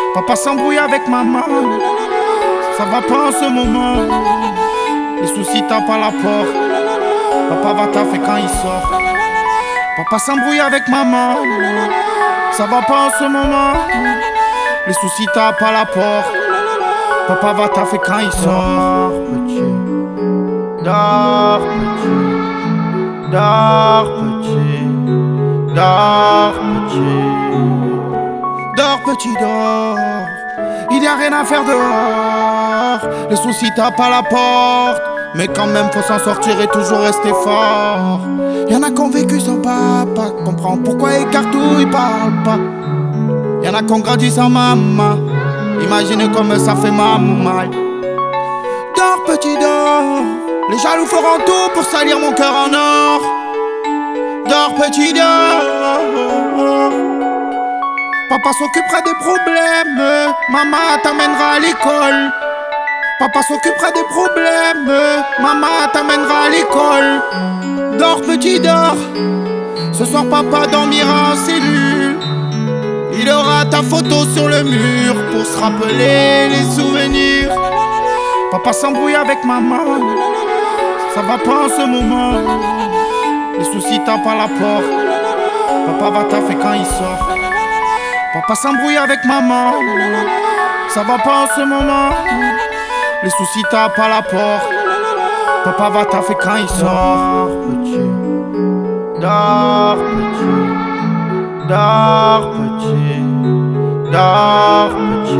Papa s'embrouille avec maman, ça va pas en ce moment. Les soucis tapent à la porte, papa va taffer quand il sort. Papa s'embrouille avec maman, ça va pas en ce moment. Les soucis tapent à la porte, papa va taffer quand il sort. Dors petit, dors petit, dors petit. Dors petit, dors. Il y a rien à faire dehors. Les soucis tapent à la porte, mais quand même faut s'en sortir et toujours rester fort. Y'en a qui ont vécu sans papa, comprends pourquoi Écartou il parle pas. Y'en a qui ont grandi sans maman, imaginez comme ça fait mal. Dors petit, dors. Les jaloux feront tout pour salir mon cœur en or. Dors petit, dors. Papa s'occupera des problèmes, maman t'amènera à l'école. Papa s'occupera des problèmes, maman t'amènera à l'école. Dors petit, dors. Ce soir papa dormira en cellule. Il aura ta photo sur le mur pour se rappeler les souvenirs. Papa s'embrouille avec maman, ça va pas en ce moment. Les soucis tapent à la porte, papa va taffer quand il sort. Papa s'embrouille avec maman, ça va pas en ce moment. Les soucis tapent à la porte, papa va taffer quand il sort. Dors petit, dors petit, dors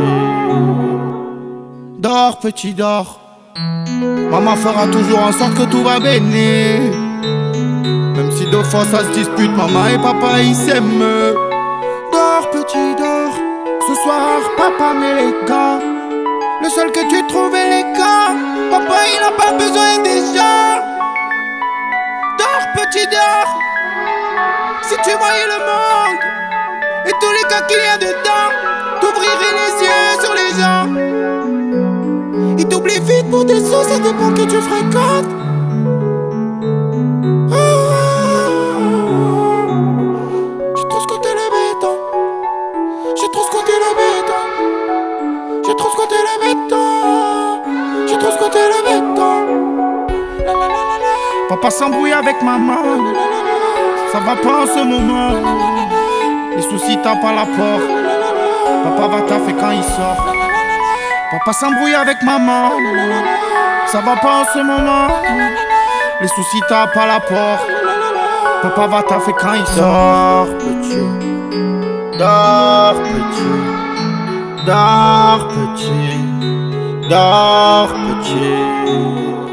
petit, dors petit, dors. Maman fera toujours en sorte que tout va bien. Même si deux fois ça se dispute, maman et papa ils s'aiment. Dors petit, dors. Ce soir papa met les gants. Le seul que tu trouves élégant. Papa il n'a pas besoin des gens. Dors petit, dors. Si tu voyais le monde et tous les gars qu'il y a dedans, t'ouvrirais les yeux sur les gens. Ils t'oublient vite pour des sous, ça dépend qui tu fréquentes. J'ai trop squatté le béton. J'ai trop squatté le béton. J'ai trop squatté le béton. J'ai trop squatté le béton. Papa s'embrouille avec maman, ça va pas en ce moment. Les soucis tapent à la porte, papa va taffer quand il sort. Papa s'embrouille avec maman, ça va pas en ce moment. Les soucis tapent à la porte, papa va taffer quand il sort. Dors petit, dors petit, dors petit, dors petit.